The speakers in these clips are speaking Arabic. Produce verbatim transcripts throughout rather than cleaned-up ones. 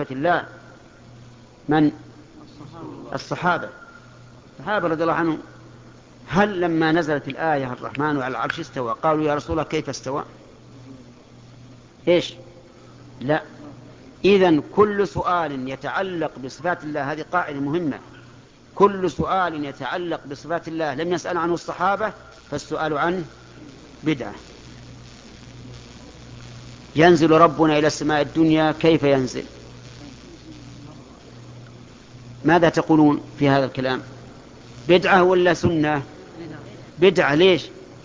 معرفة الله من؟ الصحابة. الصحابة رضي الله عنهم، هل لما نزلت الآية الرحمن على العرش استوى قالوا يا رسول الله كيف استوى؟ إيش؟ لا. إذن كل سؤال يتعلق بصفات الله، هذه قاعدة مهمة، كل سؤال يتعلق بصفات الله لم يسأل عنه الصحابة فالسؤال عنه بدعة. ينزل ربنا إلى السماء الدنيا، كيف ينزل؟ ماذا تقولون في هذا الكلام؟ بدعة ولا سنة؟ بدعة. ليش؟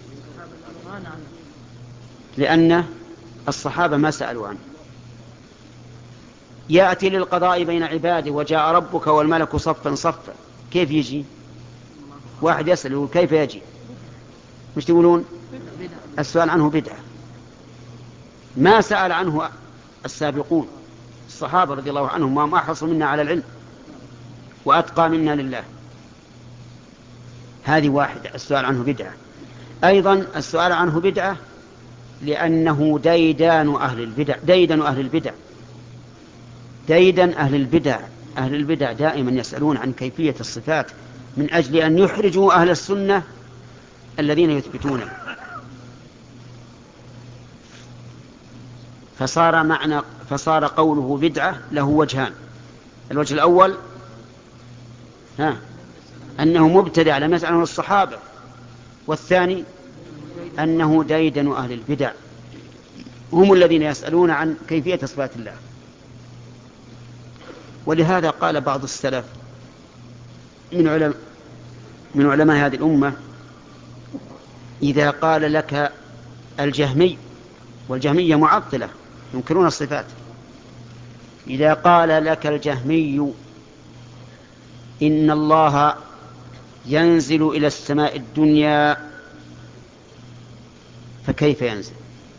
لأن الصحابة ما سألوا عنه. يأتي للقضاء بين عباده وجاء ربك والملك صفا صفا، كيف يجي؟ واحد يسأل يقول كيف يجي؟ مش تقولون؟ السؤال عنه بدعة. ما سأل عنه السابقون الصحابة رضي الله عنهم، وهم أحرصوا منا على العلم وأتقى منا لله. هذه واحدة، السؤال عنه بدعة. أيضا السؤال عنه بدعة لأنه ديدان أهل البدع، ديدن أهل البدع، ديدن أهل البدع. أهل البدع دائما يسألون عن كيفية الصفات من أجل أن يحرجوا أهل السنة الذين يثبتونه. فصار معنى فصار قوله بدعة له وجهان. الوجه الأول ها أنه مبتدع لم يسأل عنه الصحابة، والثاني أنه ديدن أهل البدع، هم الذين يسألون عن كيفية صفات الله. ولهذا قال بعض السلف من علماء من علماء هذه الأمة: إذا قال لك الجهمي، والجهمية معطلة ينكرون الصفات، إذا قال لك الجهمي إن الله ينزل إلى السماء الدنيا، فكيف ينزل؟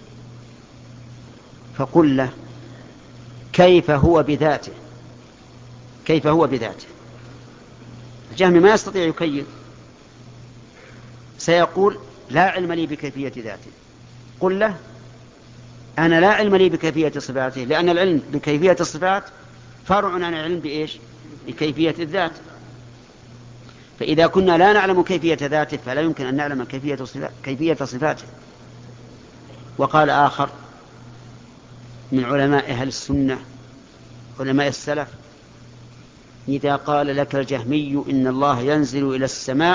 فقل له كيف هو بذاته، كيف هو بذاته. الجهمي ما يستطيع يكيف، سيقول لا علم لي بكيفية ذاته. قل له أنا لا علم لي بكيفية صفاته، لأن العلم بكيفية الصفات فرع عن العلم بإيش؟ بكيفية الذات. فإذا كنا لا نعلم كيفية ذاته فلا يمكن أن نعلم كيفية كيفية صفاته. وقال آخر من علماء أهل السنة علماء السلف: إذا قال لك الجهمي إن الله ينزل إلى السماء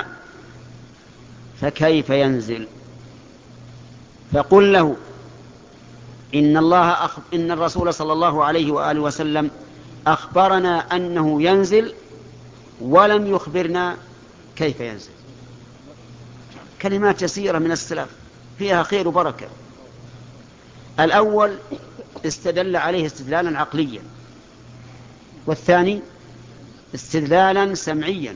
فكيف ينزل؟ فقل له إن الله أخ... إن الرسول صلى الله عليه وآله وسلم أخبرنا أنه ينزل ولم يخبرنا كيف ينزل. كلمات يسيرة من السلف فيها خير وبركة. الأول استدل عليه استدلالا عقليا، والثاني استدلالا سمعيا.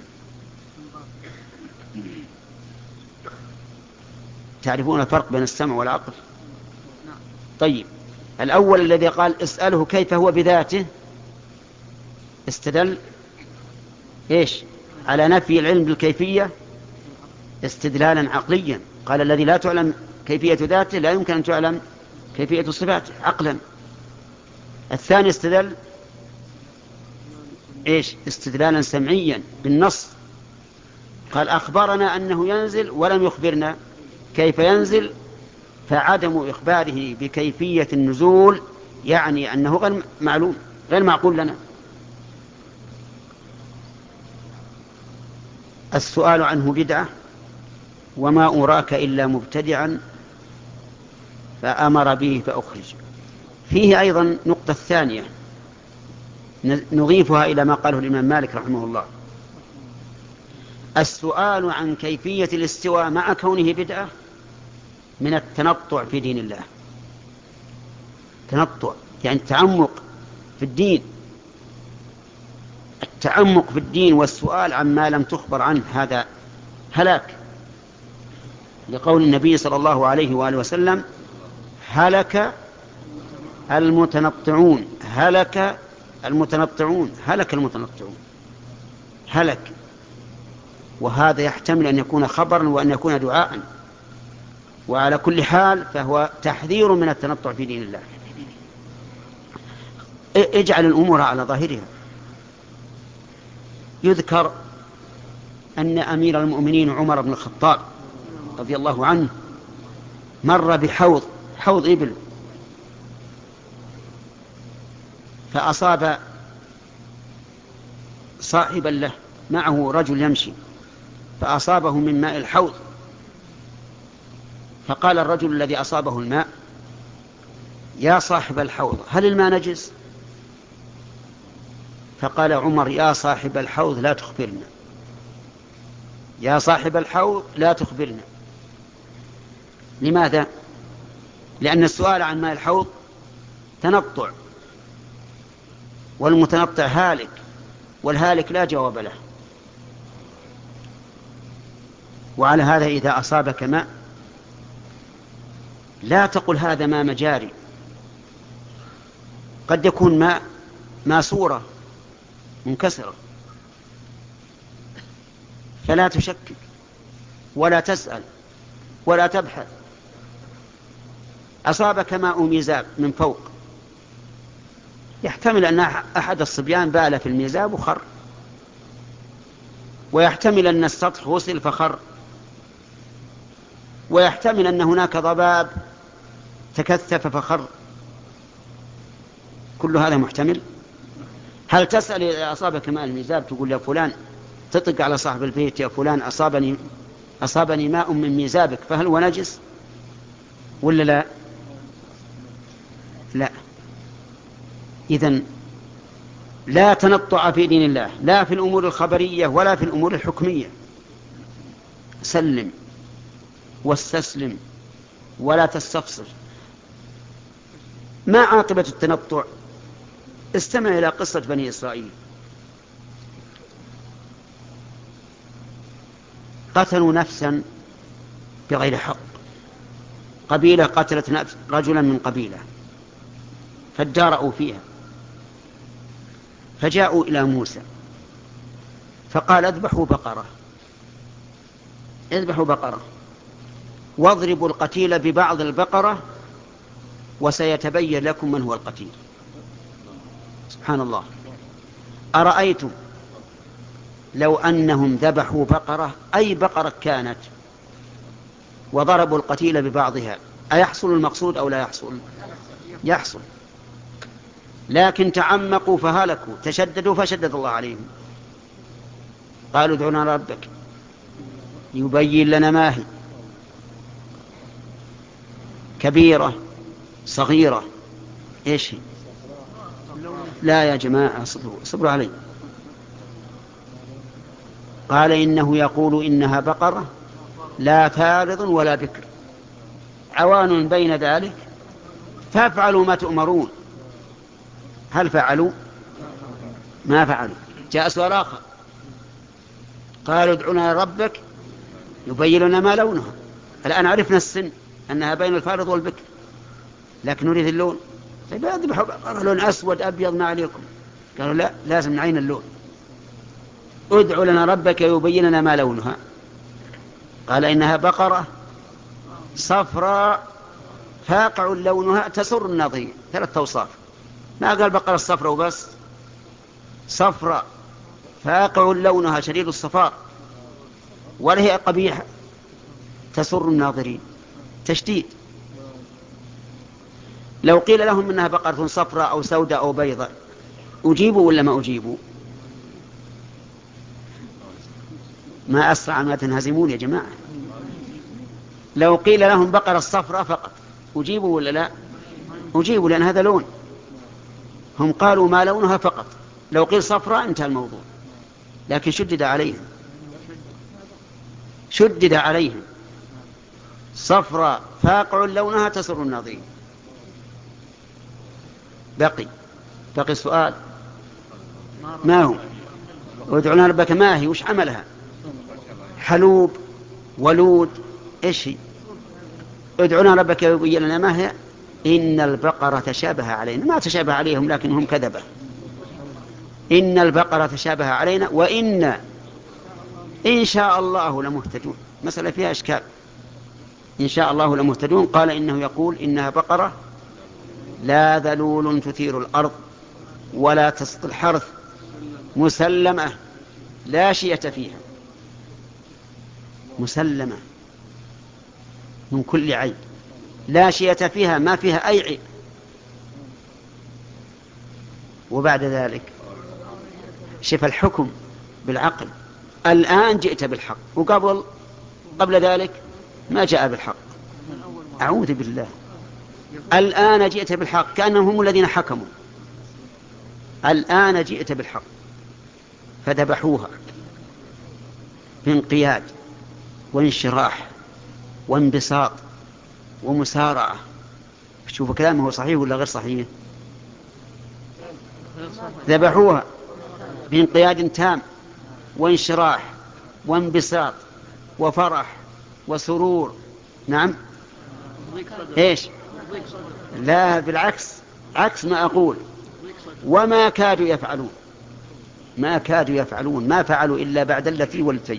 تعرفون الفرق بين السمع والعقل؟ طيب، الأول الذي قال اسأله كيف هو بذاته استدل إيش؟ على نفي العلم بالكيفية استدلالا عقليا. قال الذي لا تعلم كيفية ذاته لا يمكن أن تعلم كيفية صفاته عقلا. الثاني استدل إيش؟ استدلالا سمعيا بالنص. قال أخبرنا أنه ينزل ولم يخبرنا كيف ينزل، فعدم إخباره بكيفية النزول يعني أنه غير معلوم غير معقول لنا. السؤال عنه بدعة، وما أراك إلا مبتدعا فأمر به فأخرج. فيه أيضا نقطة ثانية نضيفها إلى ما قاله الإمام مالك رحمه الله: السؤال عن كيفية الاستواء مع كونه بدعة من التنطع في دين الله. تنطع يعني التعمق في الدين، التعمق في الدين والسؤال عما لم تخبر عنه هذا هلاك، لقول النبي صلى الله عليه وآله وسلم: هلك المتنطعون هلك المتنطعون هلك المتنطعون هلك. وهذا يحتمل أن يكون خبرا وأن يكون دعاء، وعلى كل حال فهو تحذير من التنطع في دين الله. اجعل الأمور على ظاهرها. يذكر أن أمير المؤمنين عمر بن الخطاب رضي الله عنه مر بحوض حوض إبل، فأصاب صاحبا له معه رجل يمشي فأصابه من ماء الحوض، فقال الرجل الذي أصابه الماء: يا صاحب الحوض هل الماء نجس؟ فقال عمر: يا صاحب الحوض لا تخبرنا، يا صاحب الحوض لا تخبرنا. لماذا؟ لأن السؤال عن ماء الحوض تنطع، والمتنطع هالك، والهالك لا جواب له. وعلى هذا إذا أصابك ماء لا تقل هذا ماء مجاري، قد يكون ماء ماسورة منكسرة، فلا تشكك ولا تسأل ولا تبحث. أصابك ماء ميزاب من فوق، يحتمل أن أحد الصبيان بال في الميزاب وخر، ويحتمل أن السطح غسل فخر، ويحتمل أن هناك ضباب تكثف فخر، كل هذا محتمل. هل تسأل إذا أصابك ماء الميزاب تقول يا فلان، تطق على صاحب البيت: يا فلان أصابني, أصابني ماء من ميزابك فهل هو نجس ولا لا؟ لا. إذن لا تنطع في دين الله، لا في الأمور الخبرية ولا في الأمور الحكمية. سلم واستسلم ولا تستفسر. ما عاقبة التنطع؟ استمع إلى قصة بني إسرائيل. قتلوا نفسا بغير حق، قبيلة قتلت نفس رجلا من قبيلة فادارأوا فيها، فجاءوا إلى موسى فقال: اذبحوا بقرة، اذبحوا بقرة واضربوا القتيل ببعض البقرة وسيتبين لكم من هو القتيل. سبحان الله. أرأيتم لو أنهم ذبحوا بقرة، أي بقرة كانت، وضربوا القتيل ببعضها، أيحصل المقصود أو لا يحصل؟ يحصل. لكن تعمقوا فهلكوا، تشددوا فشدد الله عليهم. قالوا: ادعنا ربك يبين لنا ما هي، كبيرة صغيرة، إيش هي؟ لا يا جماعة، صبروا, صبروا علي. قال: إنه يقول إنها بقرة لا فارض ولا بكر عوان بين ذلك فافعلوا ما تؤمرون. هل فعلوا؟ ما فعلوا. جاء سؤال آخر، قالوا: ادعنا ربك يبين لنا ما لونها. الآن عرفنا السن أنها بين الفارض والبكر، لكن نريد اللون. طيب اذبحوا بقرة لون أسود أبيض ما عليكم. قالوا: لا، لازم نعين اللون. ادعوا لنا ربك يبين لنا ما لونها. قال: إنها بقرة صفراء فاقع لونها تسر الناظرين. ثلاث أوصاف، ما قال بقرة الصفراء وبس، صفراء فاقع لونها شديد الصفار، ولا هي قبيحة، تسر الناظرين. تشديد. لو قيل لهم إنها بقرة صفراء أو سوداء أو بيضاء أجيبوا ولا ما أجيبوا؟ ما أسرع ما تنهزمون يا جماعة. لو قيل لهم بقرة الصفراء فقط أجيبوا ولا لا؟ أجيبوا، لأن هذا لون. هم قالوا ما لونها فقط، لو قيل صفراء انتهى الموضوع. لكن شدد عليهم، شدد عليهم، صفراء فاقع لونها تسر الناظرين. بقي بقي السؤال: ما هو؟ ادعنا ربك ما هي؟ وش عملها؟ حلوب ولود، ايش هي؟ ادعنا ربك يبين لنا ما هي. إن البقرة تشابه علينا. ما تشابه عليهم لكن هم كذبة. إن البقرة تشابه علينا وإن إن شاء الله لمهتدون. مسألة فيها إشكال. إن شاء الله لمهتدون. قال: إنه يقول إنها بقرة لا ذلول تثير الأرض ولا تسقي الحرث مسلمة لا شية فيها، مسلمة من كل عيب، لا شية فيها، ما فيها أي عيب. وبعد ذلك شف الحكم بالعقل، الآن جئت بالحق، وقبل قبل ذلك ما جاء بالحق. أعوذ بالله، الآن جئت بالحق، كأنهم هم الذين حكموا. الآن جئت بالحق، فذبحوها بانقياد وانشراح وانبساط ومسارعة. شوفوا كلامه صحيح ولا غير صحيح؟ ذبحوها بانقياد تام وانشراح وانبساط وفرح وسرور. نعم، ايش؟ لا بالعكس، عكس ما أقول. وما كادوا يفعلون، ما كادوا يفعلون، ما فعلوا إلا بعد التي والتي.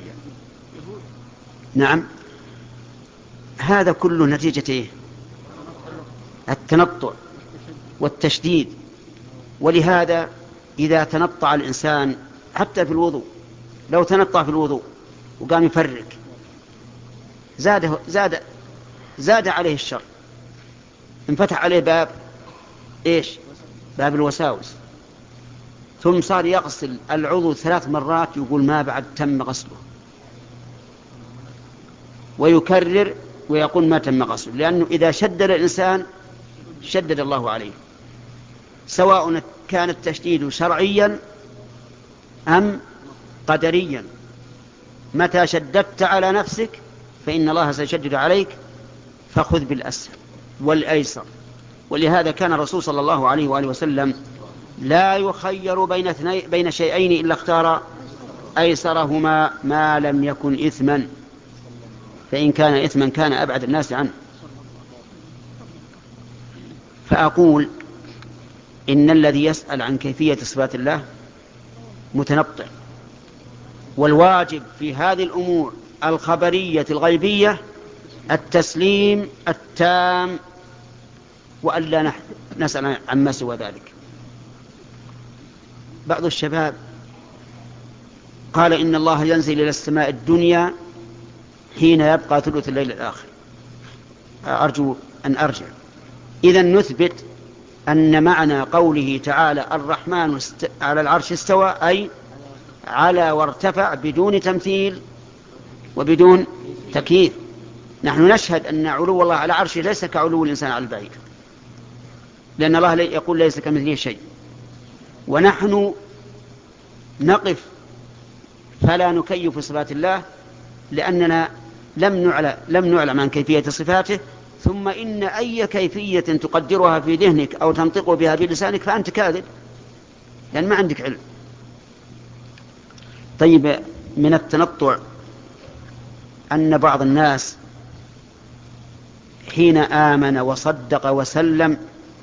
نعم، هذا كله نتيجة إيه؟ التنطع والتشديد. ولهذا إذا تنطع الإنسان حتى في الوضوء، لو تنطع في الوضوء وقام يفرق، زاد زاد زاد عليه الشر، انفتح عليه باب إيش؟ باب الوساوس. ثم صار يغسل العضو ثلاث مرات، يقول ما بعد تم غسله، ويكرر ويقول ما تم غسله، لأنه إذا شدد الإنسان شدد الله عليه، سواء كان التشديد شرعيا أم قدريا. متى شددت على نفسك فإن الله سيشدد عليك، فخذ بالأسهل والأيسر. ولهذا كان الرسول صلى الله عليه وآله وسلم لا يخير بين, بين شيئين إلا اختار أيسرهما ما لم يكن إثما، فإن كان إثما كان أبعد الناس عنه. فأقول إن الذي يسأل عن كيفية صفات الله متنطع، والواجب في هذه الأمور الخبرية الغيبية التسليم التام، وألا نسأل عما سوى ذلك. بعض الشباب قال إن الله ينزل إلى السماء الدنيا حين يبقى ثلث الليل الآخر. أرجو أن أرجع. إذن نثبت أن معنى قوله تعالى الرحمن على العرش استوى أي على وارتفع بدون تمثيل وبدون تكييف. نحن نشهد أن علو الله على عرشه ليس كعلو الإنسان على البعير، لأن الله يقول ليس كمثله شيء. ونحن نقف فلا نكيف صفات الله، لأننا لم نعلم, لم نعلم عن كيفية صفاته. ثم إن أي كيفية تقدرها في ذهنك أو تنطق بها بلسانك فأنت كاذب، لأن ما عندك علم. طيب، من التنطع أن بعض الناس حين آمن وصدق وسلم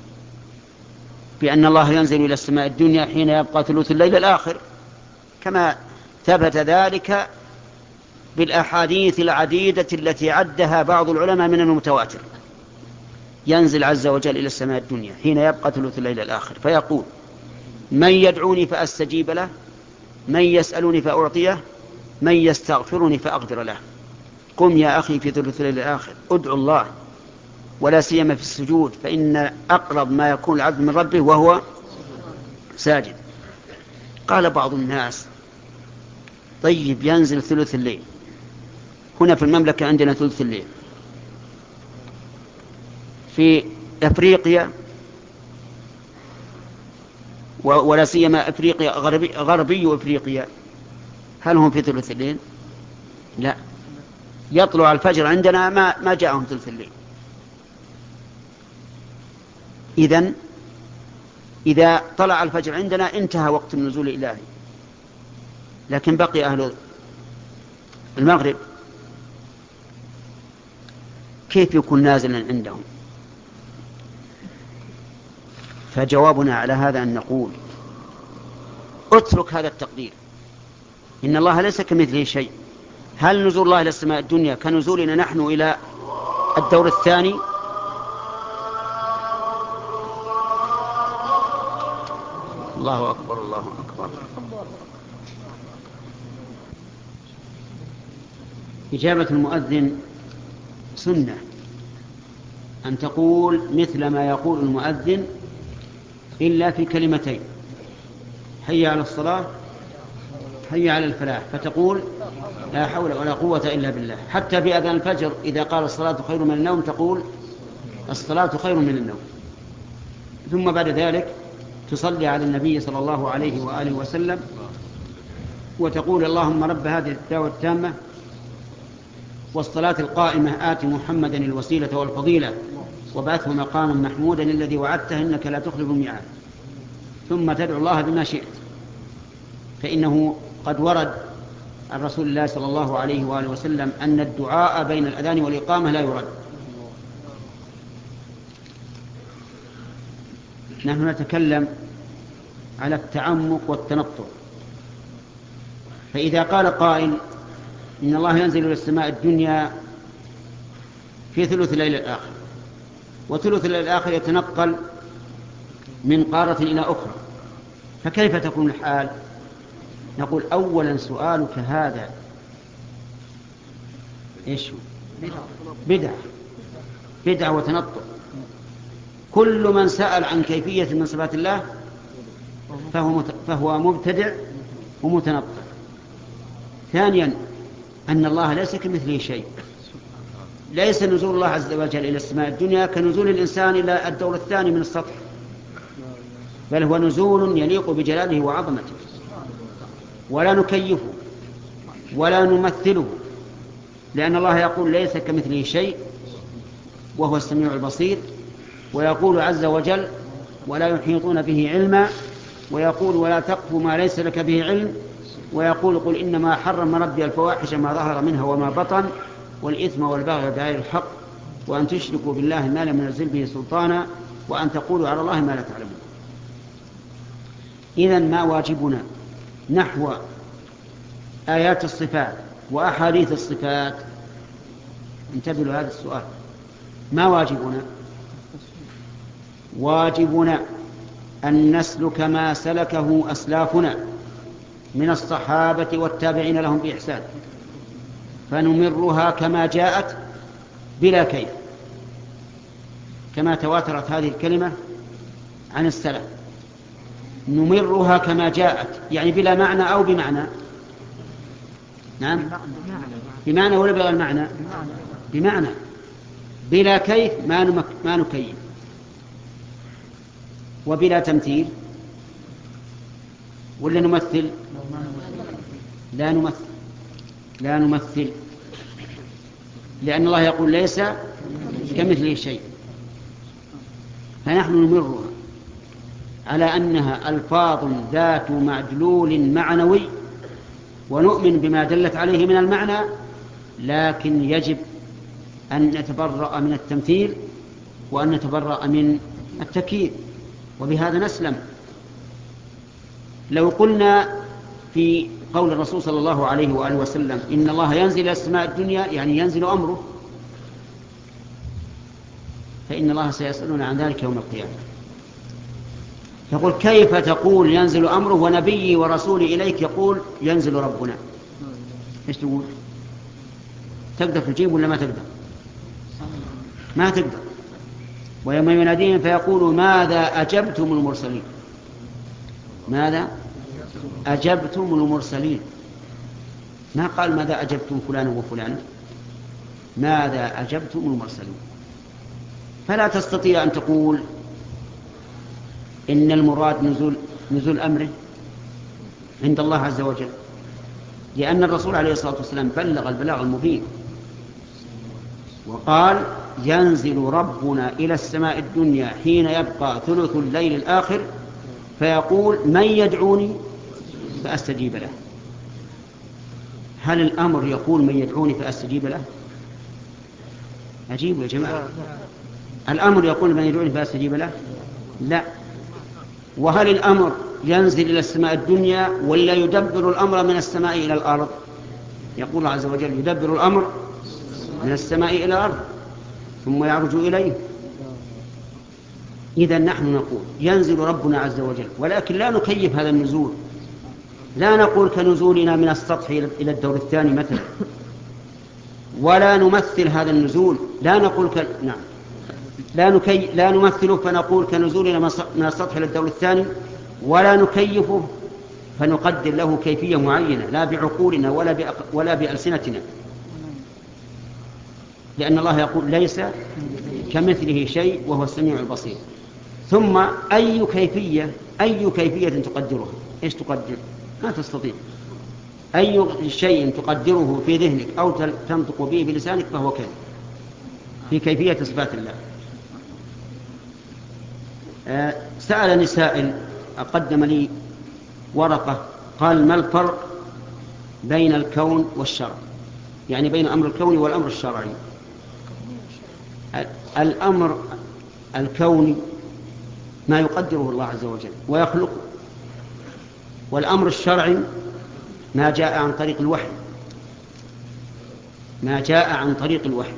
بأن الله ينزل إلى السماء الدنيا حين يبقى ثلث الليل الآخر، كما ثبت ذلك بالأحاديث العديدة التي عدها بعض العلماء من المتواتر، ينزل عز وجل إلى السماء الدنيا حين يبقى ثلث الليل الآخر فيقول من يدعوني فأستجيب له، من يسألني فأعطيه، من يستغفرني فأغفر له. قم يا أخي في ثلث الليل الآخر ادعو الله، ولا سيما في السجود، فإن أقرب ما يكون العبد من ربه وهو ساجد. قال بعض الناس طيب ينزل ثلث الليل، هنا في المملكة عندنا ثلث الليل، في أفريقيا ولا سيما أفريقيا غربي, غربي أفريقيا هل هم في ثلث الليل؟ لا، يطلع الفجر عندنا ما, ما جاءهم ثلث الليل. إذن إذا طلع الفجر عندنا انتهى وقت النزول الإلهي، لكن بقي أهل المغرب كيف يكون نازلا عندهم؟ فجوابنا على هذا أن نقول اترك هذا التقدير، إن الله ليس كمثله شيء. هل نزول الله إلى السماء الدنيا كنزولنا نحن إلى الدور الثاني؟ الله أكبر الله أكبر. إجابة المؤذن سنة، أن تقول مثل ما يقول المؤذن إلا في كلمتين: حي على الصلاة، حي على الفلاح، فتقول لا حول ولا قوة إلا بالله. حتى في أذان الفجر إذا قال الصلاة خير من النوم تقول الصلاة خير من النوم. ثم بعد ذلك تصلي على النبي صلى الله عليه وآله وسلم وتقول: اللهم رب هذه الدعوة التامة والصلاة القائمة آت محمدا الوسيلة والفضيلة وبعثه مقاما محمودا الذي وعدته إنك لا تخلف الميعاد. ثم تدعو الله بما شئت، فإنه قد ورد عن رسول الله صلى الله عليه وآله وسلم أن الدعاء بين الأذان والإقامة لا يرد. نحن نتكلم على التعمق والتنطع. فإذا قال قائل إن الله ينزل إلى السماء الدنيا في ثلث الليل الآخر، وثلث الليل الآخر يتنقل من قارة إلى أخرى، فكيف تكون الحال؟ نقول: أولا سؤالك هذا إيش؟ بدعة بدعة وتنطع. كل من سأل عن كيفية من صفات الله فهو فهو مبتدع ومتنطع. ثانيا أن الله ليس كمثله شيء. ليس نزول الله عز وجل إلى السماء الدنيا كنزول الإنسان إلى الدور الثاني من السطح، بل هو نزول يليق بجلاله وعظمته، ولا نكيفه ولا نمثله، لأن الله يقول: ليس كمثله شيء وهو السميع البصير، ويقول عز وجل: ولا يحيطون به علما، ويقول: ولا تقف ما ليس لك به علم، ويقول: قل إنما حرم ربي الفواحش ما ظهر منها وما بطن والإثم والبغي بغير الحق وأن تشركوا بالله ما لم ينزل به سلطانا وأن تقولوا على الله ما لا تعلمون. إذن ما واجبنا نحو آيات الصفات وأحاديث الصفات؟ انتبهوا لهذا السؤال. ما واجبنا؟ واجبنا أن نسلك ما سلكه أسلافنا من الصحابة والتابعين لهم بإحسان، فنمرها كما جاءت بلا كيف، كما تواترت هذه الكلمة عن السلف. نمرها كما جاءت، يعني بلا معنى أو بمعنى. نعم، بمعنى ولا بغير المعنى؟ بمعنى، بلا كيف ما, نمك ما نكيف، وبلا تمثيل ولا نمثل؟ لا نمثل لا نمثل لأن الله يقول: ليس كمثله شيء. فنحن نمرها على أنها ألفاظ ذات معدلول معنوي، ونؤمن بما دلت عليه من المعنى، لكن يجب أن نتبرأ من التمثيل وأن نتبرأ من التكييف، وبهذا نسلم. لو قلنا في قول الرسول صلى الله عليه وآله وسلم: إن الله ينزل إلى السماء الدنيا، يعني ينزل أمره، فإن الله سيسألون عن ذلك يوم القيامة. يقول: كيف تقول ينزل أمره ونبيي ورسولي إليك يقول ينزل ربنا؟ إيش تقول؟ تقدر تجيب ولا ما تقدر؟ ما تقدر. ويوم يناديهم فيقول: ماذا أجبتم المرسلين؟ ماذا أجبتم المرسلين؟ ما قال ماذا أجبتم فلانا وفلانا، ماذا أجبتم المرسلين. فلا تستطيع أن تقول إن المراد نزول, نزول أمره عند الله عز وجل، لأن الرسول عليه الصلاة والسلام بلغ البلاغ المبين وقال: ينزل ربنا إلى السماء الدنيا حين يبقى ثلث الليل الآخر فيقول: من يدعوني فأستجيب له. هل الأمر يقول من يدعوني فأستجيب له؟ أجيب يا جماعة، الأمر يقول من يدعوني فأستجيب له؟ لا. وهل الأمر ينزل إلى السماء الدنيا ولا يدبر الأمر من السماء إلى الأرض؟ يقول الله عز وجل: يدبر الأمر من السماء إلى الأرض ثم يعرج إليه. إذا نحن نقول ينزل ربنا عز وجل، ولكن لا نكيف هذا النزول، لا نقول كنزولنا من السطح إلى الدور الثاني مثلا، ولا نمثل هذا النزول، لا نقول ك... نعم لا, نكي... لا نمثله فنقول كنزولنا من السطح إلى الدور الثاني، ولا نكيفه فنقدر له كيفية معينة لا بعقولنا ولا, بأق... ولا بألسنتنا، لأن الله يقول ليس كمثله شيء وهو السميع البصير. ثم أي كيفية أي كيفية تقدرها؟ إيش تقدر؟ ما تستطيع. أي شيء تقدره في ذهنك أو تنطق به بلسانك فهو كذب في كيفية صفات الله. آه سألني سائل أقدم لي ورقة قال: ما الفرق بين الكون والشرع؟ يعني بين الأمر الكوني والأمر الشرعي. الأمر الكوني ما يقدره الله عز وجل ويخلقه، والأمر الشرعي ما جاء عن طريق الوحي ما جاء عن طريق الوحي.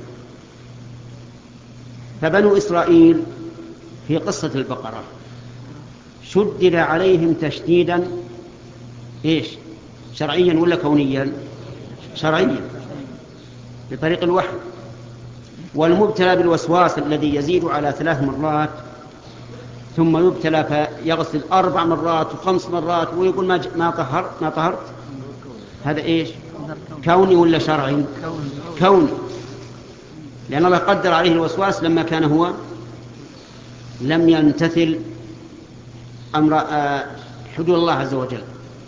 فبنو إسرائيل في قصة البقرة شدد عليهم تشديدا إيش؟ شرعيا ولا كونيا؟ شرعيا بطريق الوحي. والمبتلى بالوسواس الذي يزيد على ثلاث مرات ثم يبتلى فيغسل أربع مرات وخمس مرات ويقول ما ما طهرت ما طهرت هذا إيش؟ كوني ولا شرعي؟ كوني، لأن الله قدر عليه الوسواس لما كان هو لم يمتثل أمر حدود الله عز وجل.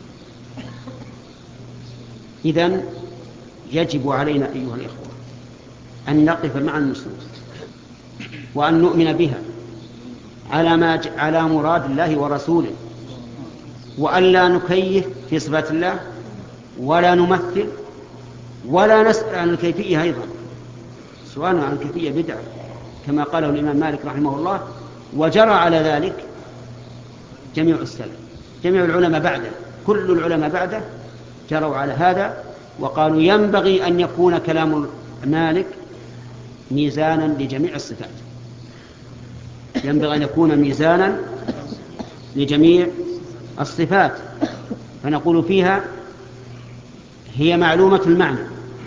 إذن يجب علينا أيها الإخوة أن نقف مع النصوص وأن نؤمن بها على ما على مراد الله ورسوله، وأن لا نكيف في صفات الله ولا نمثل ولا نسأل عن الكيفية أيضا. سؤال عن الكيفية بدعة كما قاله الإمام مالك رحمه الله، وجرى على ذلك جميع السلف، جميع العلماء بعده، كل العلماء بعده جروا على هذا وقالوا ينبغي أن يكون كلام مالك ميزانا لجميع الصفات، ينبغي أن يكون ميزانا لجميع الصفات. فنقول فيها هي معلومة المعنى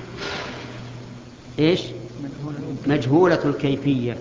إيش؟ مجهولة الكيفية.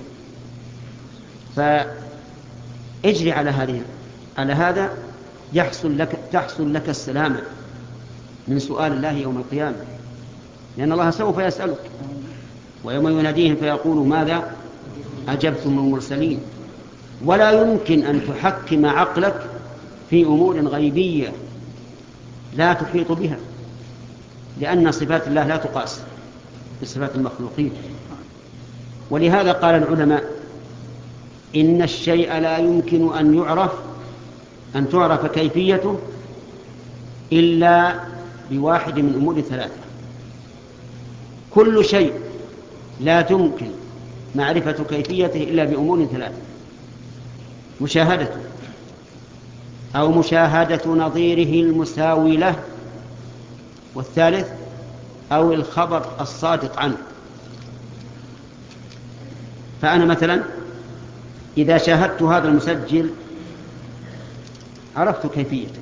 فاجري على هذه على هذا يحصل لك تحصل لك السلامة من سؤال الله يوم القيامة، لأن الله سوف يسألك ويوم يناديهم فيقول ماذا أجبتم المرسلين. ولا يمكن أن تحكم عقلك في أمور غيبية لا تحيط بها، لأن صفات الله لا تقاس بصفات المخلوقين. ولهذا قال العلماء إن الشيء لا يمكن أن يعرف أن تعرف كيفيته إلا بواحد من أمور ثلاثة. كل شيء لا تمكن معرفة كيفيته إلا بأمور ثلاثة: مشاهدته أو مشاهدة نظيره المساوي له، والثالث أو الخبر الصادق عنه. فأنا مثلا إذا شاهدت هذا المسجل عرفت كيفيته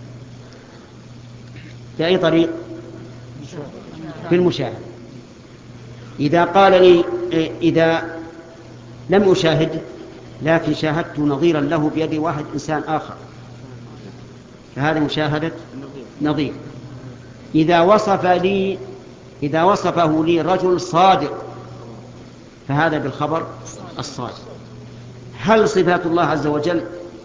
بأي طريق؟ بالمشاهدة. إذا قال لي إذا لم أشاهد لكن شاهدت نظيرا له بيد واحد إنسان آخر فهذا مشاهدة نظير. إذا وصف لي إذا وصفه لي رجل صادق فهذا بالخبر الصادق. هل صفات الله عز وجل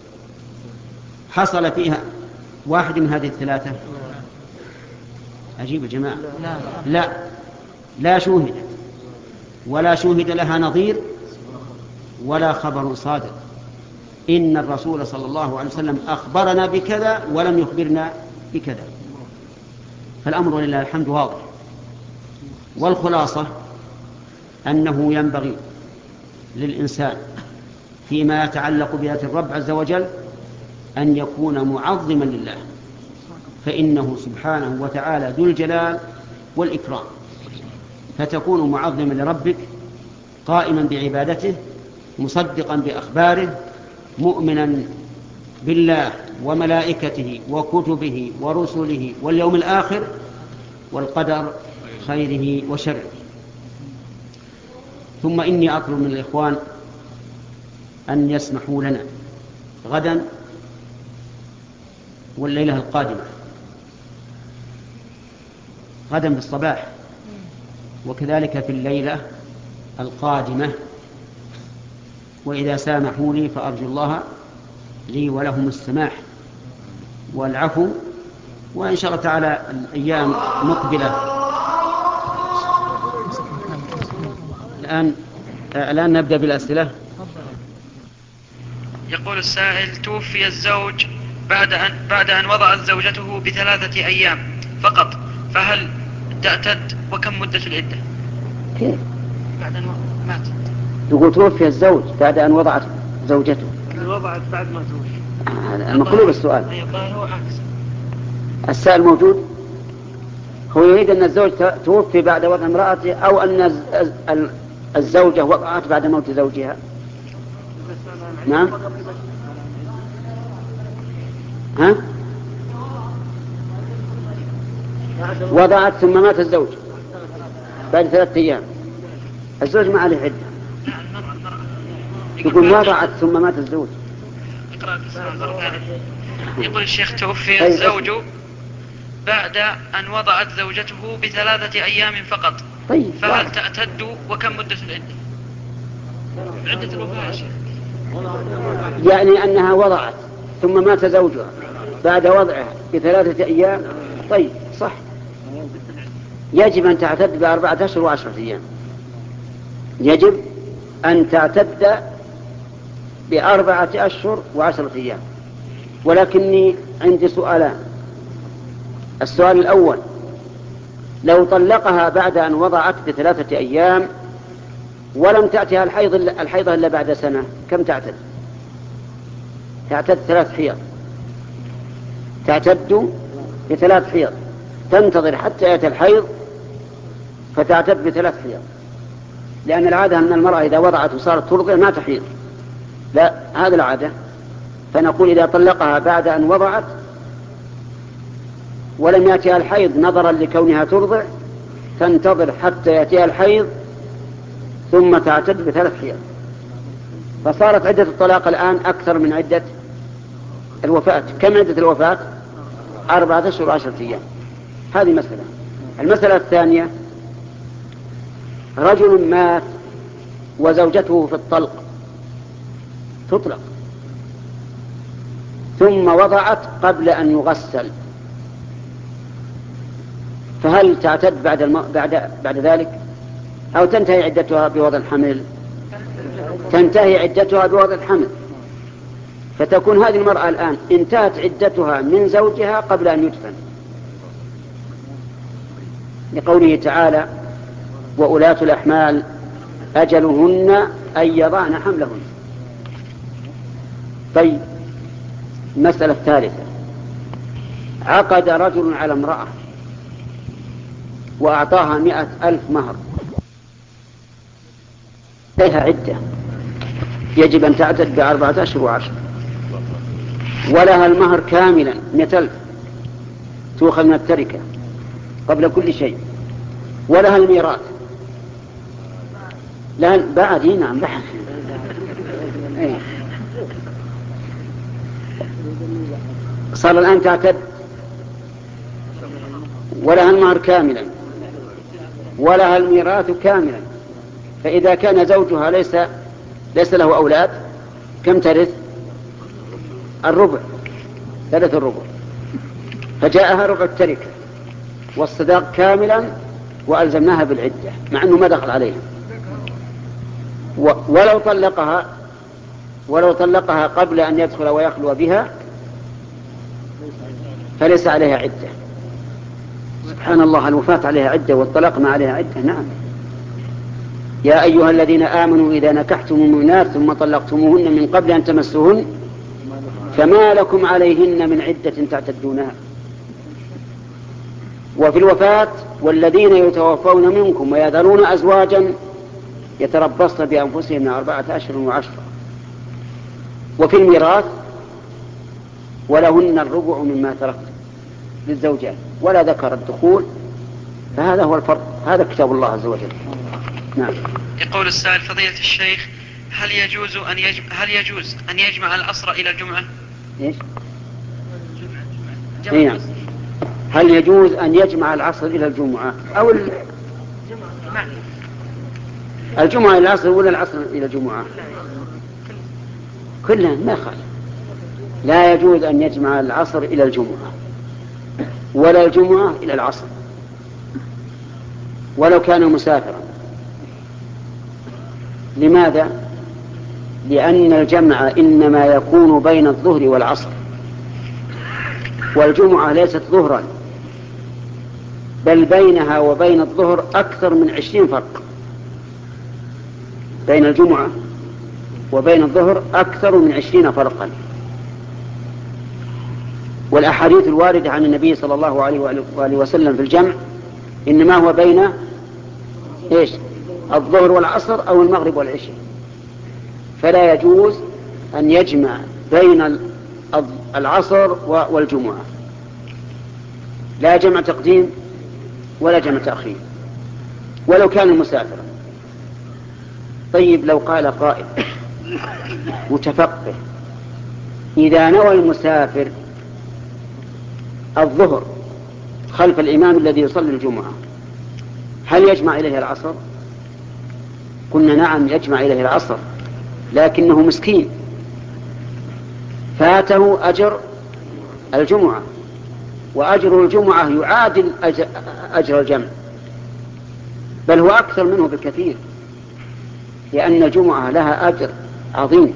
حصل فيها واحد من هذه الثلاثة؟ عجيب يا جماعة. لا لا شوهد ولا شوهد لها نظير ولا خبر صادق. إن الرسول صلى الله عليه وسلم أخبرنا بكذا ولم يخبرنا بكذا. فالأمر لله الحمد واضح. والخلاصة أنه ينبغي للإنسان فيما يتعلق بذات الرب عز وجل أن يكون معظما لله، فإنه سبحانه وتعالى ذو الجلال والإكرام. فتكون معظما لربك قائما بعبادته مصدقا بأخباره مؤمنا بالله وملائكته وكتبه ورسله واليوم الآخر والقدر خيره وشره. ثم إني أطلب من الإخوان أن يسمحوا لنا غدا والليلة القادمة، غدا بالصباح وكذلك في الليلة القادمة، وإذا سامحوا لي فأرجو الله لي ولهم السماح والعفو، وإن شاء الله تعالى الأيام مقبلة. الآن الآن نبدأ بالأسئلة. يقول السائل: توفي الزوج بعد أن, بعد أن وضعت زوجته بثلاثة أيام فقط، فهل تعتد وكم مدة العدة؟ كيف؟ بعد أن مات. يقول توفي الزوج بعد أن وضعت زوجته. وضعت بعد ما توفي. هذا مقلوب السؤال. أي هو عكس. السائل موجود، هو يريد أن الزوج توفي بعد وضع امرأته أو أن الزوجة وضعت بعد موت زوجها. نعم. ها؟ وضعت ثم مات الزوج بعد ثلاثة أيام، الزوج ما عليه عدة. يقول وضعت ثم مات الزوج. يقول الشيخ: توفي الزوج بعد أن وضعت زوجته بثلاثة أيام فقط، طيب. فهل تعتد وكم مدة العدة؟ عدة الوفاة يا شيخ. يعني أنها وضعت ثم مات زوجها بعد وضعها بثلاثة أيام. طيب صح، يجب أن تعتد بأربعة أشهر وعشرة أيام، يجب أن تعتد بأربعة أشهر وعشرة أيام. ولكني عندي سؤالان. السؤال الأول: لو طلقها بعد أن وضعت بثلاثة أيام ولم تأتها الحيض الحيضة إلا بعد سنة، كم تعتد؟ تعتد ثلاث حيض، تعتد بثلاث حيض، تنتظر حتى يأتي الحيض فتعتد بثلاث حيض، لأن العادة أن المرأة إذا وضعت وصارت ترضع ما تحيض، لا، هذا العادة. فنقول إذا طلقها بعد أن وضعت ولم يأتيها الحيض نظرا لكونها ترضع، تنتظر حتى يأتيها الحيض ثم تعتد بثلاث حيض، فصارت عدة الطلاق الآن أكثر من عدة الوفاة. كم عدة الوفاة؟ أربعة أشهر وعشرة أيام. هذه مسألة. المسألة الثانية: رجل مات وزوجته في الطلق، تطلق، ثم وضعت قبل أن يغسل، فهل تعتد بعد الم... بعد بعد ذلك أو تنتهي عدتها بوضع الحمل؟ تنتهي عدتها بوضع الحمل، فتكون هذه المرأة الآن انتهت عدتها من زوجها قبل أن يدفن، لقوله تعالى: وأولاة الأحمال أجلهن أن يضعن حملهن. طيب، المسألة الثالثة: عقد رجل على امرأة وأعطاها مئة ألف مهر، لها عدة، يجب أن تعتد بأربعة أشهر وعشر، ولها المهر كاملا مئة ألف تؤخذ من التركة قبل كل شيء، ولها الميراث. لا بعد، نعم بعد. صار الآن تعتد، ولها المهر كاملا ولها الميراث كاملا. فإذا كان زوجها ليس ليس له أولاد، كم ترث؟ الربع، ثلث الربع، فجاءها ربع التركة والصداق كاملا وألزمناها بالعدة مع أنه ما دخل عليها. ولو طلقها ولو طلقها قبل أن يدخل ويخلو بها فليس عليها عدة. سبحان الله، الوفاة عليها عدة والطلاق ما عليها عدة. نعم. يا أيها الذين آمنوا إذا نكحتم المؤمنات ثم طلقتموهن من قبل أن تمسوهن فما لكم عليهن من عدة تعتدونها. وفي الوفاة: والذين يتوفون منكم ويذرون أزواجا يتربصن بأنفسهن أربعة أشهر وعشرة وفي الميراث ولهن الربع مما تركت للزوجات ولا ذكر الدخول، فهذا هو الفرق. هذا كتاب الله عز وجل. نعم. يقول السائل فضيلة الشيخ، هل يجوز أن يجمع هل يجوز أن يجمع العصر إلى الجمعة؟ إيش؟ نعم. هل يجوز أن يجمع العصر إلى الجمعة أو ال... الجمعة إلى العصر ولا العصر إلى الجمعة؟ كلها ما خالف. لا يجوز أن يجمع العصر إلى الجمعة ولا الجمعة إلى العصر ولو كان مسافرا. لماذا؟ لأن الجمع إنما يكون بين الظهر والعصر، والجمعة ليست ظهرا، بل بينها وبين الظهر أكثر من عشرين فرق. بين الجمعة وبين الظهر أكثر من عشرين فرقا. والأحاديث الواردة عن النبي صلى الله عليه وآله وسلم في الجمع إنما هو بين إيش؟ الظهر والعصر أو المغرب والعشاء. فلا يجوز أن يجمع بين العصر والجمعة، لا جمع تقديم ولا جمع تأخير ولو كان مسافرا. طيب لو قال قائل متفقه إذا نوى المسافر الظهر خلف الإمام الذي يصلي الجمعة هل يجمع إليه العصر؟ قلنا نعم يجمع إليه العصر، لكنه مسكين فاته أجر الجمعة، وأجر الجمعة يعادل أجر الجمع، بل هو أكثر منه بالكثير، لأن الجمعة لها أجر عظيم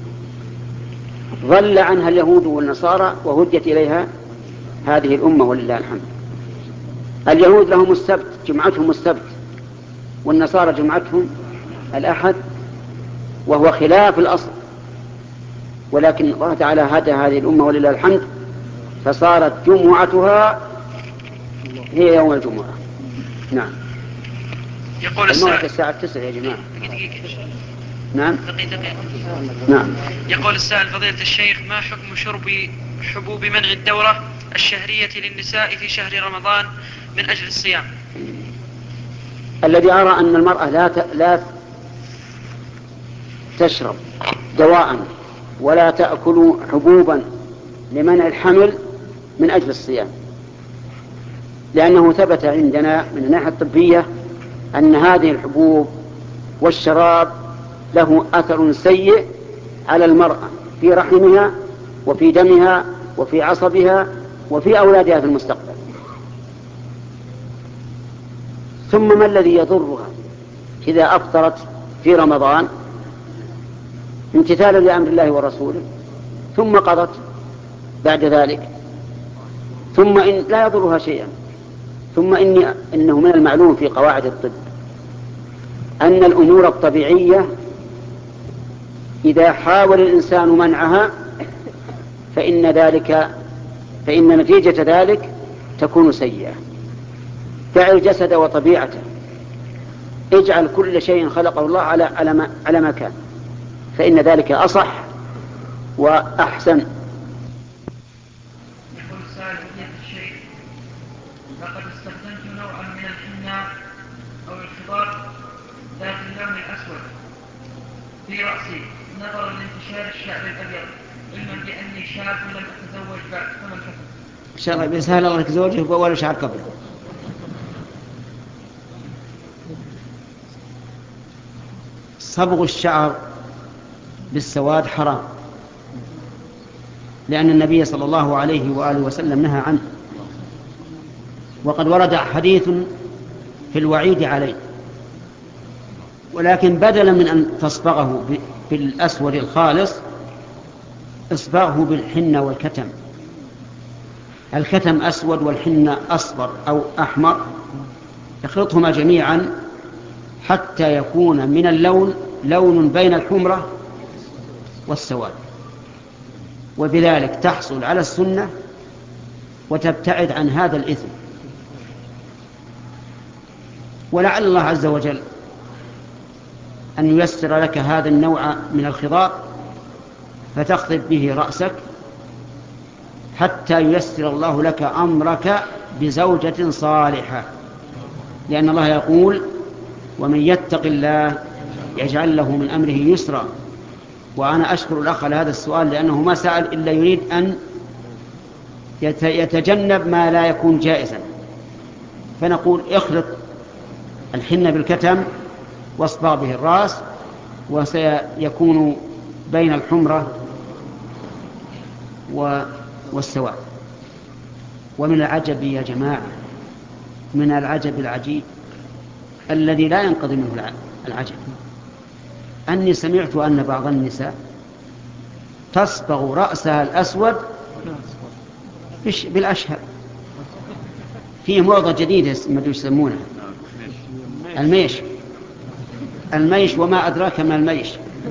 ظل عنها اليهود والنصارى وهديت إليها هذه الأمة ولله الحمد. اليهود لهم السبت، جمعتهم السبت، والنصارى جمعتهم الأحد، وهو خلاف الأصل، ولكن الله تعالى هدى هذه الأمة ولله الحمد فصارت جمعتها هي يوم الجمعة. نعم. يقول الساعة الساعة تسعة يا جماعة. نعم. نعم. يقول السائل فضيلة الشيخ، ما حكم شرب حبوب منع الدورة الشهرية للنساء في شهر رمضان من أجل الصيام؟ الذي أرى أن المرأة لا لا تشرب دواء ولا تأكل حبوبا لمنع الحمل من أجل الصيام، لأنه ثبت عندنا من الناحية الطبية أن هذه الحبوب والشراب له أثر سيء على المرأة في رحمها وفي دمها وفي عصبها وفي أولادها في المستقبل. ثم ما الذي يضرها إذا أفطرت في رمضان امتثالا لأمر الله ورسوله ثم قضت بعد ذلك؟ ثم إن لا يضرها شيئا. ثم إني إنه من المعلوم في قواعد الطب أن الأمور الطبيعية إذا حاول الإنسان منعها فإن ذلك فإن نتيجة ذلك تكون سيئة. دع الجسد وطبيعته، اجعل كل شيء خلقه الله على على ما, على ما كان، فإن ذلك أصح وأحسن. يقول السائل فضيلة الشيخ، لقد استخدمت نوعا من الحناء أو الخضار ذات اللون الأسود في رأسي نظرا لانتشار الشعر الأبيض، علما بأني شاب لم أتزوج بعد، فما الحكم؟ إن شاء الله بيسهل الله تزوجه ولا شعر قبله. صبغ الشعر بالسواد حرام، لأن النبي صلى الله عليه وآله وسلم نهى عنه، وقد ورد حديث في الوعيد عليه. ولكن بدلا من أن تصبغه بالأسود الخالص اصبغه بالحنة والكتم. الكتم أسود والحنة أصفر أو أحمر، اخلطهما جميعا حتى يكون من اللون لون بين الحمرة والسواد، وبذلك تحصل على السنة وتبتعد عن هذا الإثم. ولعل الله عز وجل أن ييسر لك هذا النوع من الخضار فتخطب به رأسك حتى ييسر الله لك أمرك بزوجة صالحة، لأن الله يقول ومن يتق الله يجعل له من أمره يسرا. وأنا أشكر الأخ على هذا السؤال لأنه ما سأل إلا يريد أن يتجنب ما لا يكون جائزا. فنقول اخلط الحنة بالكتم واصبغ به الرأس وسيكون بين الحمرة والسواد. ومن العجب يا جماعة، من العجب العجيب الذي لا ينقضي منه العجب، أني سمعت أن بعض النساء تصبغ رأسها الأسود بالأشهر. فيه موضة جديدة ما يسمونها الميش. الميش وما أدراك ما الميش.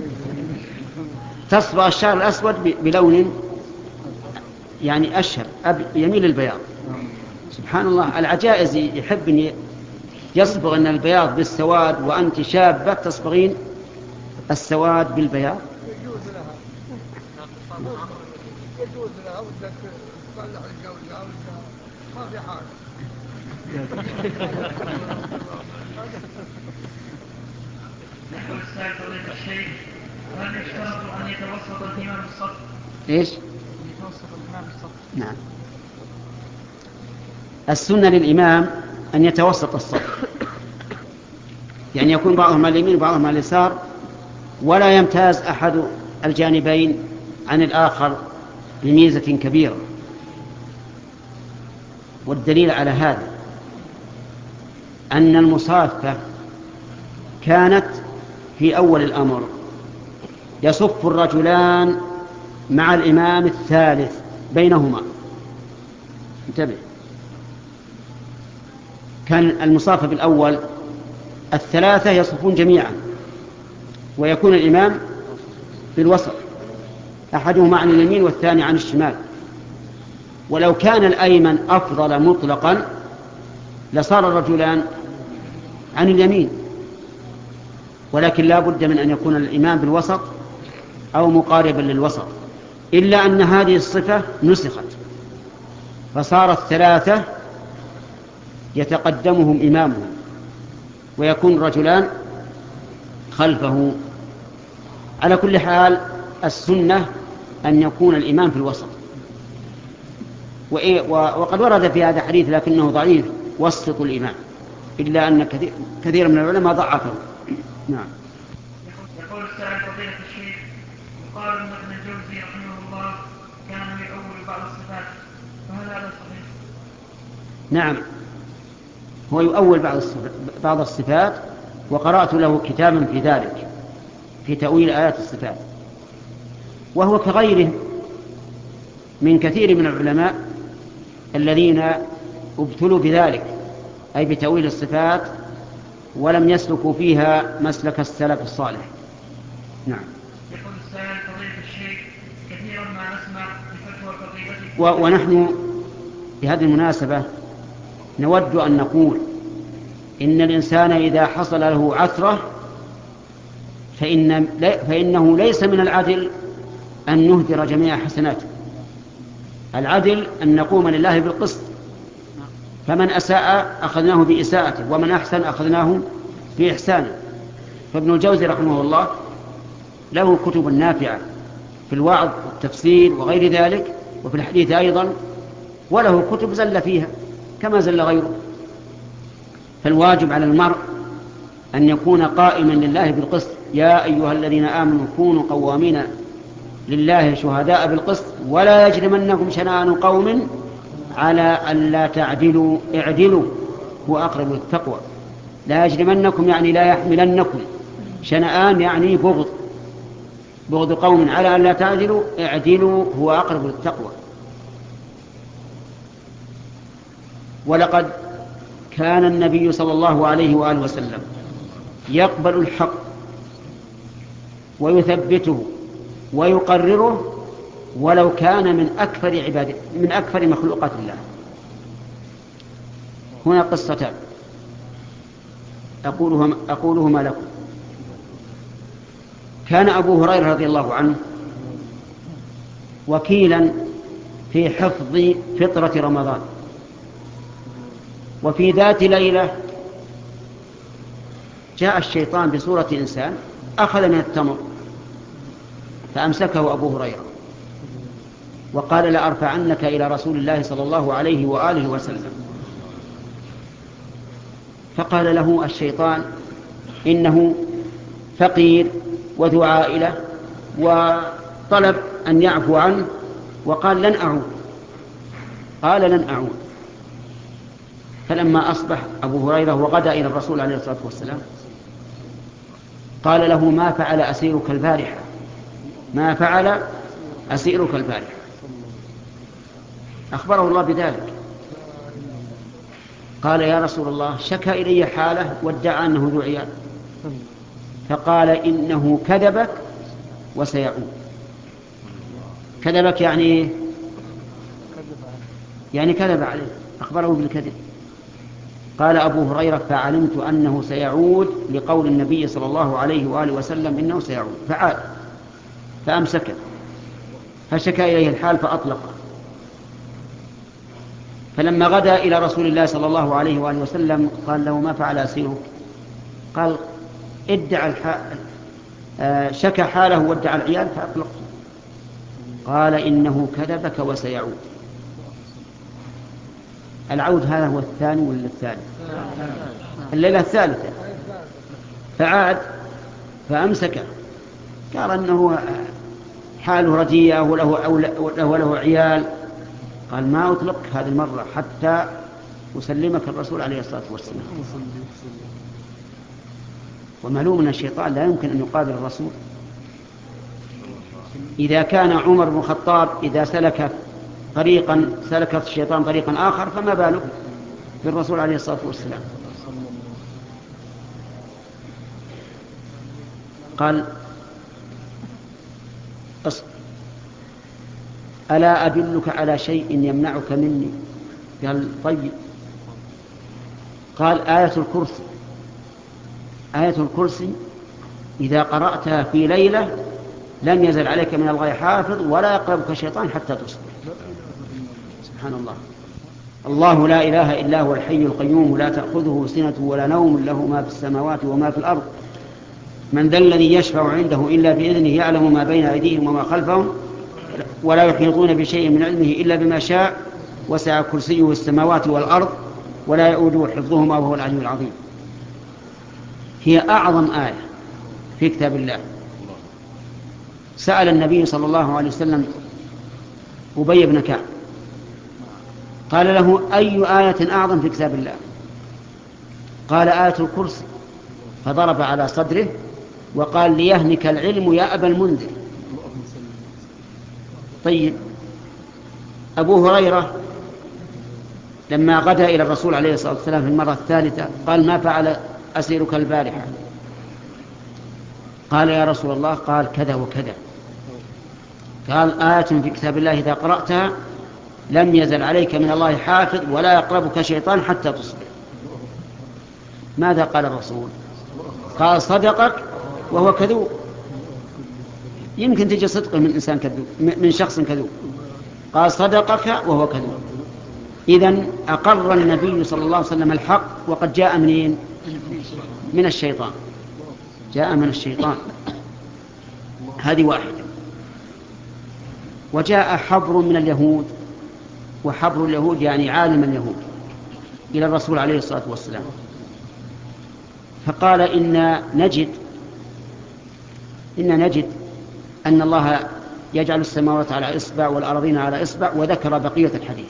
تصبغ الشعر الأسود بلون يعني أشهر يميل البياض. سبحان الله، العجائز يحب أن يصبغ أن البياض بالسواد وأنت شابة تصبغين السواد بالبياض. يجوز لها يجوز لها ودك تصلح الجوزة ما في حاجة. يقول السائل فضيلة الشيخ هل يشترط أن يتوسط الإمام الصف؟ إيش؟ يتوسط الإمام الصف. نعم، السنة للإمام أن يتوسط الصف، يعني يكون بعضهم على اليمين وبعضهم على اليسار، ولا يمتاز أحد الجانبين عن الآخر بميزة كبيرة. والدليل على هذا أن المصافة كانت في أول الأمر يصف الرجلان مع الإمام الثالث بينهما. انتبه، كان المصافة بالأول الثلاثة يصفون جميعا ويكون الإمام بالوسط، أحدهما عن اليمين والثاني عن الشمال. ولو كان الأيمن أفضل مطلقا لصار الرجلان عن اليمين، ولكن لا بد من أن يكون الإمام بالوسط أو مقاربا للوسط، إلا أن هذه الصفة نسخت فصار الثلاثة يتقدمهم إمامهم ويكون الرجلان خلفه. على كل حال السنة أن يكون الإمام في الوسط. وقد ورد في هذا حديث لكنه ضعيف وسط الإمام، إلا أن كثير, كثير من العلماء ضعفه. نعم. يقول السائل فضيلة الشيخ يقال أن ابن الجوزي رحمه الله كان يؤول بعض الصفات، فهل هذا صحيح؟ نعم، هو يؤول بعض الصفات، وقرأت له كتابا في ذلك في تأويل آيات الصفات، وهو كغيره من كثير من العلماء الذين ابتلوا بذلك، أي بتأويل الصفات، ولم يسلكوا فيها مسلك السلف الصالح. نعم. يقول السائل فضيلة الشيخ كثيرا ما نسمع بفتوى فضيلتكم. ونحن بهذه المناسبة نود أن نقول إن الإنسان إذا حصل له عثرة فإن فإنه ليس من العدل أن نهدر جميع حسناته. العدل أن نقوم لله بالقسط، فمن أساء أخذناه بإساءته ومن أحسن أخذناه بإحسانه. فابن الجوزي رحمه الله له كتب نافعة في الوعظ والتفسير وغير ذلك، وفي الحديث أيضا، وله كتب زل فيها كما زل غيره. فالواجب على المرء أن يكون قائما لله بالقسط. يا أيها الذين آمنوا كونوا قوامين لله شهداء بالقسط ولا يجرمنكم شنآن قوم على ألا تعدلوا اعدلوا هو أقرب للتقوى. لا يجرمنكم يعني لا يحملنكم، شنآن يعني بغض بغض قوم على ألا تعدلوا اعدلوا هو أقرب للتقوى. ولقد كان النبي صلى الله عليه وآله وسلم يقبل الحق ويثبته ويقرره ولو كان من أكثر عباده من أكثر مخلوقات الله. هنا قصتان أقولهما, أقولهما لكم. كان أبو هريرة رضي الله عنه وكيلا في حفظ فطرة رمضان. وفي ذات ليلة جاء الشيطان بصورة إنسان أخذ من التمر فأمسكه أبو هريرة وقال لأرفعنك إلى رسول الله صلى الله عليه وآله وسلم. فقال له الشيطان إنه فقير وذو عائلة وطلب أن يعفو عنه وقال لن أعود. قال لن أعود. فلما أصبح أبو هريرة وغدا إلى الرسول عليه الصلاة والسلام قال له ما فعل أسيرك البارحة ما فعل أسيرك البارحة. أخبره الله بذلك. قال يا رسول الله شكى إلي حاله وادعى أنه ذو عيال. فقال إنه كذبك وسيعود. كذبك يعني يعني كذب عليه، أخبره بالكذب. قال أبو هريرة فعلمت أنه سيعود لقول النبي صلى الله عليه وآله وسلم إنه سيعود. فعاد فأمسكه فشكى إليه الحال فأطلقه. فلما غدا إلى رسول الله صلى الله عليه وآله وسلم قال له ما فعل أسيرك؟ قال ادعى الحال شكى حاله وادعى العيال فأطلقته. قال إنه كذبك وسيعود. العود هذا هو الثاني ولا الثالث؟ الليلة الثالثة. فعاد فأمسكه قال أنه حاله رديئة وله, وله, وله عيال. قال ما أطلقك هذه المرة حتى أسلمك الرسول عليه الصلاة والسلام. ومعلوم أن الشيطان لا يمكن أن يقابل الرسول. إذا كان عمر بن الخطاب إذا سلك طريقا سلك الشيطان طريقا آخر فما بالك بالرسول عليه الصلاة والسلام. قال ألا أدلك على شيء يمنعك مني؟ قال طيب. قال آية الكرسي. آية الكرسي إذا قرأتها في ليلة لم يزل عليك من الله حافظ ولا يقربك شيطان حتى تصبح. سبحان الله. الله لا إله إلا هو الحي القيوم لا تأخذه سنة ولا نوم له ما في السماوات وما في الأرض من ذا الذي يشفع عنده إلا بإذنه يعلم ما بين أيديهم وما خلفهم ولا يحيطون بشيء من علمه إلا بما شاء وسع كرسيه السماوات والأرض ولا يؤوده حفظهما وهو العلي العظيم. هي أعظم آية في كتاب الله. سأل النبي صلى الله عليه وسلم أبي بن كعب قال له أي آية أعظم في كتاب الله؟ قال آية الكرسي. فضرب على صدره وقال ليهنك العلم يا أبا المنذر. طيب أبو هريرة لما غدا إلى الرسول عليه الصلاة والسلام في المرة الثالثة قال ما فعل أسيرك البارحة؟ قال يا رسول الله قال كذا وكذا. قال آية في كتاب الله إذا قرأتها لم يزل عليك من الله حافظ ولا يقربك شيطان حتى تصبح. ماذا قال الرسول؟ قال صدقك وهو كذوب. يمكن تجي صدقه من إنسان كذوب من شخص كذوب. قال صدقك وهو كذوب. إذن أقر النبي صلى الله عليه وسلم الحق وقد جاء منين؟ من الشيطان. جاء من الشيطان. هذه واحدة. وجاء حبر من اليهود، وحبر اليهود يعني عالم اليهود، إلى الرسول عليه الصلاة والسلام فقال إن نجد إن نجد أن الله يجعل السماوات على إصبع والأرضين على إصبع، وذكر بقية الحديث.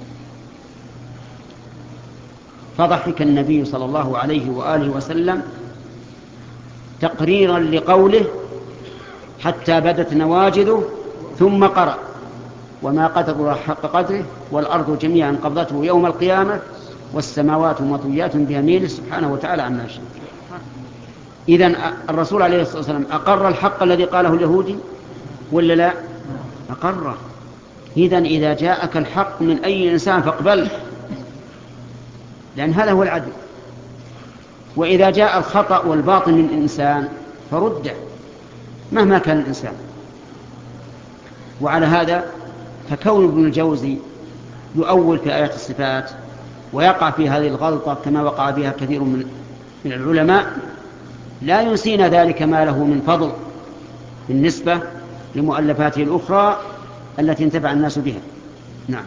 فضحك النبي صلى الله عليه وآله وسلم تقريرا لقوله حتى بدت نواجذه ثم قرأ وما قدر الله حق قدره والأرض جميعا قبضته يوم القيامة والسماوات مطويات بيمينه سبحانه وتعالى عما يشاء. إذن الرسول عليه الصلاة والسلام أقر الحق الذي قاله اليهودي ولا لا؟ أقره. إذن إذا جاءك الحق من أي إنسان فاقبله، لأن هذا هو العدل. وإذا جاء الخطأ والباطل من إنسان فرده مهما كان الإنسان. وعلى هذا فكون ابن الجوزي يؤول في آيات الصفات ويقع في هذه الغلطة كما وقع بها كثير من من العلماء لا ينسينا ذلك ما له من فضل بالنسبة لمؤلفاته الأخرى التي انتفع الناس بها. نعم.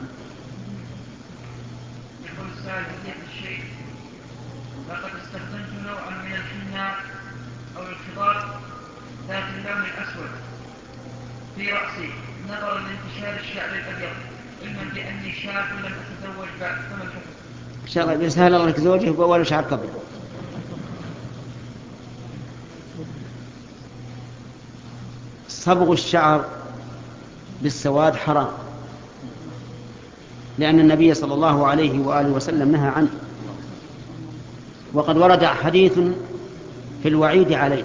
يقول السائل فضيلة الشيخ لقد استخدمت نوعا من الحناء أو الخضار ذات اللون الأسود في رأسي نظرا لانتشار الشعر الأبيض علما بأني شاب لم أتزوج بعد فما الحكم؟ إن شاء الله يسهل الله لك زوجه ولا شعر قبل. صبغ الشعر بالسواد حرام لأن النبي صلى الله عليه وآله وسلم نهى عنه، وقد ورد حديث في الوعيد عليه،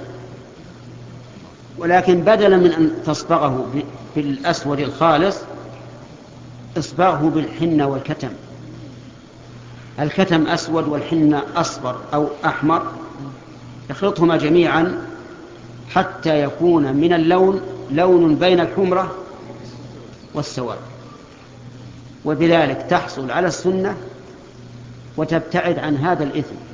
ولكن بدلا من أن تصبغه بالأسود الخالص اصبغه بالحنة والكتم. الكتم أسود والحنة أصفر أو أحمر، اخلطهما جميعا حتى يكون من اللون لون بين الحمرة والسواد، وبذلك تحصل على السنة وتبتعد عن هذا الإثم.